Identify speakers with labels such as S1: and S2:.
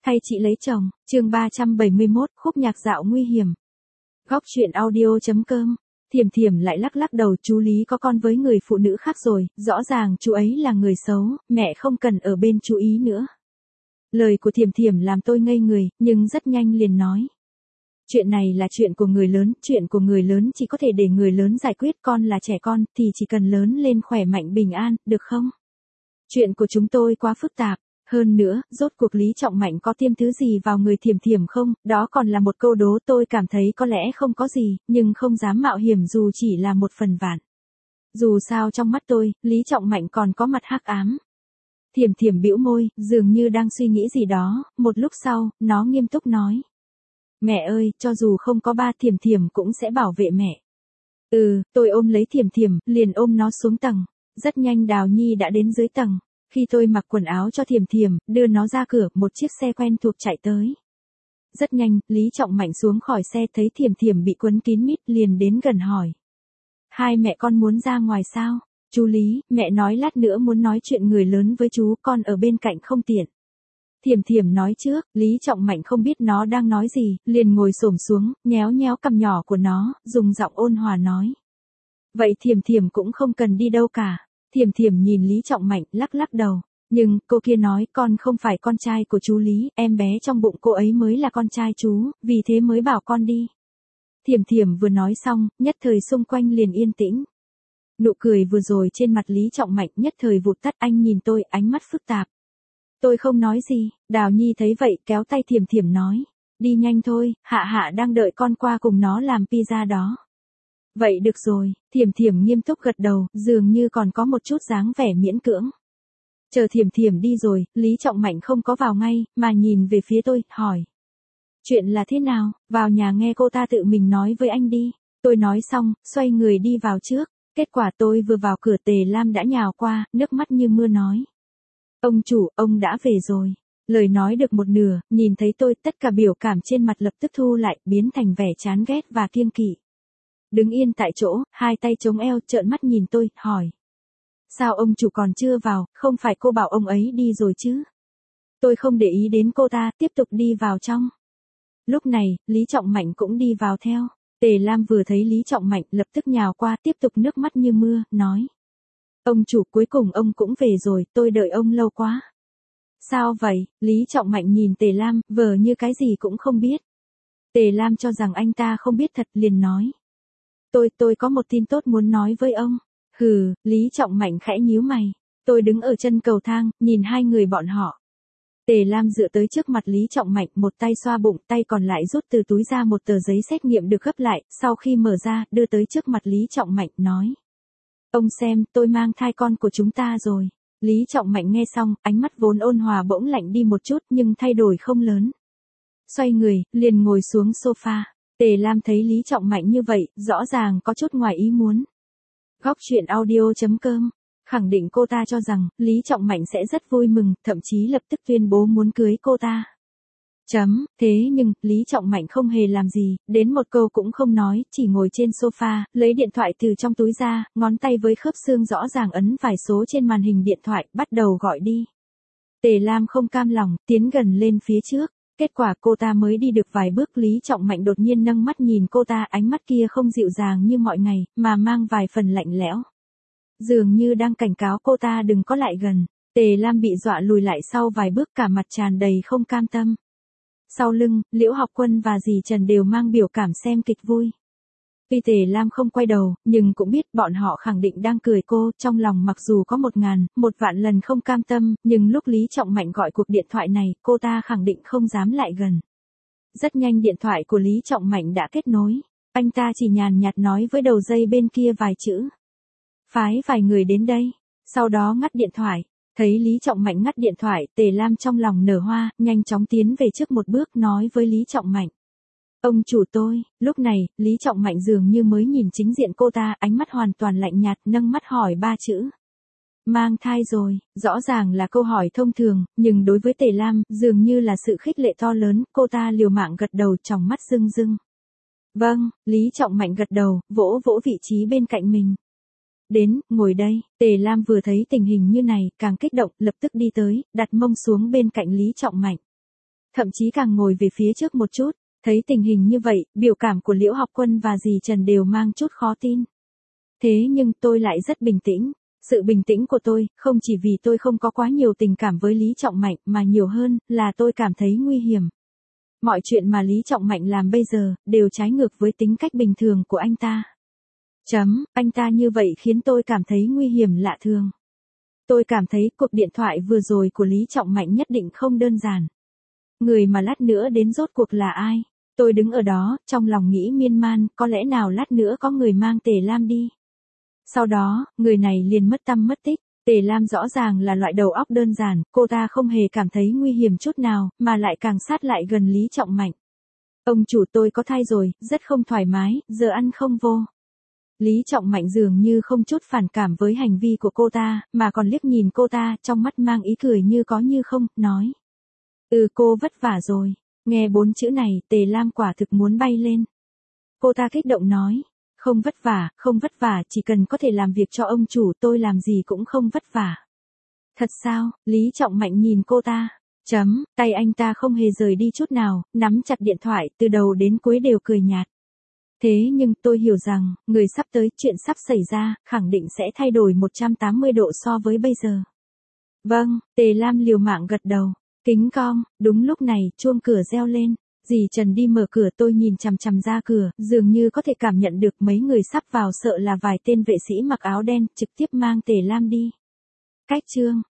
S1: Thay chị lấy chồng, chương 371, khúc nhạc dạo nguy hiểm. Góc truyện audio.com. Thiểm Thiểm lại lắc lắc đầu, chú Lý có con với người phụ nữ khác rồi, rõ ràng chú ấy là người xấu, mẹ không cần ở bên chú ý nữa. Lời của Thiểm Thiểm làm tôi ngây người, nhưng rất nhanh liền nói. Chuyện này là chuyện của người lớn, chuyện của người lớn chỉ có thể để người lớn giải quyết, con là trẻ con, thì chỉ cần lớn lên khỏe mạnh bình an, được không? Chuyện của chúng tôi quá phức tạp. Hơn nữa, rốt cuộc Lý Trọng Mạnh có tiêm thứ gì vào người Thiểm Thiểm không, đó còn là một câu đố. Tôi cảm thấy có lẽ không có gì, nhưng không dám mạo hiểm dù chỉ là một phần vạn. Dù sao trong mắt tôi, Lý Trọng Mạnh còn có mặt hắc ám. Thiểm Thiểm bĩu môi, dường như đang suy nghĩ gì đó, một lúc sau, nó nghiêm túc nói. Mẹ ơi, cho dù không có ba, Thiểm Thiểm cũng sẽ bảo vệ mẹ. Tôi ôm lấy Thiểm Thiểm, liền ôm nó xuống tầng. Rất nhanh Đào Nhi đã đến dưới tầng. Khi tôi mặc quần áo cho Thiểm Thiểm, đưa nó ra cửa, một chiếc xe quen thuộc chạy tới. Rất nhanh, Lý Trọng Mạnh xuống khỏi xe thấy Thiểm Thiểm bị quấn kín mít, liền đến gần hỏi. Hai mẹ con muốn ra ngoài sao? Chú Lý, mẹ nói lát nữa muốn nói chuyện người lớn với chú, con ở bên cạnh không tiện. Thiểm Thiểm nói trước, Lý Trọng Mạnh không biết nó đang nói gì, liền ngồi xổm xuống, nhéo nhéo cằm nhỏ của nó, dùng giọng ôn hòa nói. Vậy Thiểm Thiểm cũng không cần đi đâu cả. Thiểm Thiểm nhìn Lý Trọng Mạnh, lắc lắc đầu. Nhưng, cô kia nói con không phải con trai của chú Lý, em bé trong bụng cô ấy mới là con trai chú, vì thế mới bảo con đi. Thiểm Thiểm vừa nói xong, nhất thời xung quanh liền yên tĩnh. Nụ cười vừa rồi trên mặt Lý Trọng Mạnh nhất thời vụt tắt, anh nhìn tôi, ánh mắt phức tạp. Tôi không nói gì, Đào Nhi thấy vậy kéo tay Thiểm Thiểm nói. Đi nhanh thôi, Hạ Hạ đang đợi con qua cùng nó làm pizza đó. Vậy được rồi, Thiểm Thiểm nghiêm túc gật đầu, dường như còn có một chút dáng vẻ miễn cưỡng. Chờ Thiểm Thiểm đi rồi, Lý Trọng Mạnh không có vào ngay, mà nhìn về phía tôi, hỏi. Chuyện là thế nào, vào nhà nghe cô ta tự mình nói với anh đi. Tôi nói xong, xoay người đi vào trước, kết quả tôi vừa vào cửa Tề Lam đã nhào qua, nước mắt như mưa nói. Ông chủ, ông đã về rồi. Lời nói được một nửa, nhìn thấy tôi, tất cả biểu cảm trên mặt lập tức thu lại, biến thành vẻ chán ghét và kiêng kỵ. Đứng yên tại chỗ, hai tay chống eo, trợn mắt nhìn tôi, hỏi. Sao ông chủ còn chưa vào, không phải cô bảo ông ấy đi rồi chứ? Tôi không để ý đến cô ta, tiếp tục đi vào trong. Lúc này, Lý Trọng Mạnh cũng đi vào theo. Tề Lam vừa thấy Lý Trọng Mạnh lập tức nhào qua, tiếp tục nước mắt như mưa, nói. Ông chủ, cuối cùng ông cũng về rồi, tôi đợi ông lâu quá. Sao vậy? Lý Trọng Mạnh nhìn Tề Lam, vờ như cái gì cũng không biết. Tề Lam cho rằng anh ta không biết thật, liền nói. Tôi có một tin tốt muốn nói với ông. Hừ, Lý Trọng Mạnh khẽ nhíu mày. Tôi đứng ở chân cầu thang, nhìn hai người bọn họ. Tề Lam dựa tới trước mặt Lý Trọng Mạnh, một tay xoa bụng, tay còn lại rút từ túi ra một tờ giấy xét nghiệm được gấp lại, sau khi mở ra, đưa tới trước mặt Lý Trọng Mạnh, nói. Ông xem, tôi mang thai con của chúng ta rồi. Lý Trọng Mạnh nghe xong, ánh mắt vốn ôn hòa bỗng lạnh đi một chút, nhưng thay đổi không lớn. Xoay người, liền ngồi xuống sofa. Tề Lam thấy Lý Trọng Mạnh như vậy, rõ ràng có chút ngoài ý muốn. Góc truyện audio.com. Khẳng định cô ta cho rằng, Lý Trọng Mạnh sẽ rất vui mừng, thậm chí lập tức tuyên bố muốn cưới cô ta. Thế nhưng, Lý Trọng Mạnh không hề làm gì, đến một câu cũng không nói, chỉ ngồi trên sofa, lấy điện thoại từ trong túi ra, ngón tay với khớp xương rõ ràng ấn vài số trên màn hình điện thoại, bắt đầu gọi đi. Tề Lam không cam lòng, tiến gần lên phía trước. Kết quả cô ta mới đi được vài bước, Lý Trọng Mạnh đột nhiên nâng mắt nhìn cô ta, ánh mắt kia không dịu dàng như mọi ngày, mà mang vài phần lạnh lẽo. Dường như đang cảnh cáo cô ta đừng có lại gần. Tề Lam bị dọa lùi lại sau vài bước, cả mặt tràn đầy không cam tâm. Sau lưng, Liễu Học Quân và dì Trần đều mang biểu cảm xem kịch vui. Tuy Tề Lam không quay đầu, nhưng cũng biết bọn họ khẳng định đang cười cô, trong lòng mặc dù có 1.000.000 lần không cam tâm, nhưng lúc Lý Trọng Mạnh gọi cuộc điện thoại này, cô ta khẳng định không dám lại gần. Rất nhanh điện thoại của Lý Trọng Mạnh đã kết nối, anh ta chỉ nhàn nhạt nói với đầu dây bên kia vài chữ. Phái vài người đến đây, sau đó ngắt điện thoại. Thấy Lý Trọng Mạnh ngắt điện thoại, Tề Lam trong lòng nở hoa, nhanh chóng tiến về trước một bước nói với Lý Trọng Mạnh. Ông chủ tôi, lúc này, Lý Trọng Mạnh dường như mới nhìn chính diện cô ta, ánh mắt hoàn toàn lạnh nhạt, nâng mắt hỏi 3 chữ. Mang thai rồi, rõ ràng là câu hỏi thông thường, nhưng đối với Tề Lam, dường như là sự khích lệ to lớn, cô ta liều mạng gật đầu, tròng mắt rưng rưng. Vâng, Lý Trọng Mạnh gật đầu, vỗ vỗ vị trí bên cạnh mình. Đến, ngồi đây. Tề Lam vừa thấy tình hình như này, càng kích động, lập tức đi tới, đặt mông xuống bên cạnh Lý Trọng Mạnh. thậm chí càng ngồi về phía trước một chút. Thấy tình hình như vậy, biểu cảm của Liễu Học Quân và dì Trần đều mang chút khó tin. Thế nhưng tôi lại rất bình tĩnh. Sự bình tĩnh của tôi, không chỉ vì tôi không có quá nhiều tình cảm với Lý Trọng Mạnh mà nhiều hơn là tôi cảm thấy nguy hiểm. Mọi chuyện mà Lý Trọng Mạnh làm bây giờ, đều trái ngược với tính cách bình thường của anh ta. Anh ta như vậy khiến tôi cảm thấy nguy hiểm lạ thường. Tôi cảm thấy cuộc điện thoại vừa rồi của Lý Trọng Mạnh nhất định không đơn giản. Người mà lát nữa đến rốt cuộc là ai? Tôi đứng ở đó, trong lòng nghĩ miên man, có lẽ nào lát nữa có người mang Tề Lam đi. Sau đó, người này liền mất tăm mất tích. Tề Lam rõ ràng là loại đầu óc đơn giản, cô ta không hề cảm thấy nguy hiểm chút nào, mà lại càng sát lại gần Lý Trọng Mạnh. Ông chủ, tôi có thai rồi, rất không thoải mái, giờ ăn không vô. Lý Trọng Mạnh dường như không chút phản cảm với hành vi của cô ta, mà còn liếc nhìn cô ta, trong mắt mang ý cười như có như không, nói. Cô vất vả rồi. Nghe 4 chữ này, Tề Lam quả thực muốn bay lên. Cô ta kích động nói. Không vất vả, chỉ cần có thể làm việc cho ông chủ, tôi làm gì cũng không vất vả. Thật sao? Lý Trọng Mạnh nhìn cô ta. Tay anh ta không hề rời đi chút nào, nắm chặt điện thoại, từ đầu đến cuối đều cười nhạt. Thế nhưng tôi hiểu rằng, người sắp tới, chuyện sắp xảy ra, khẳng định sẽ thay đổi 180 độ so với bây giờ. Vâng, Tề Lam liều mạng gật đầu. Kính cong, đúng lúc này, chuông cửa reo lên. Dì Trần đi mở cửa, tôi nhìn chằm chằm ra cửa, dường như có thể cảm nhận được mấy người sắp vào, sợ là vài tên vệ sĩ mặc áo đen, trực tiếp mang Tề Lam đi. Cách chương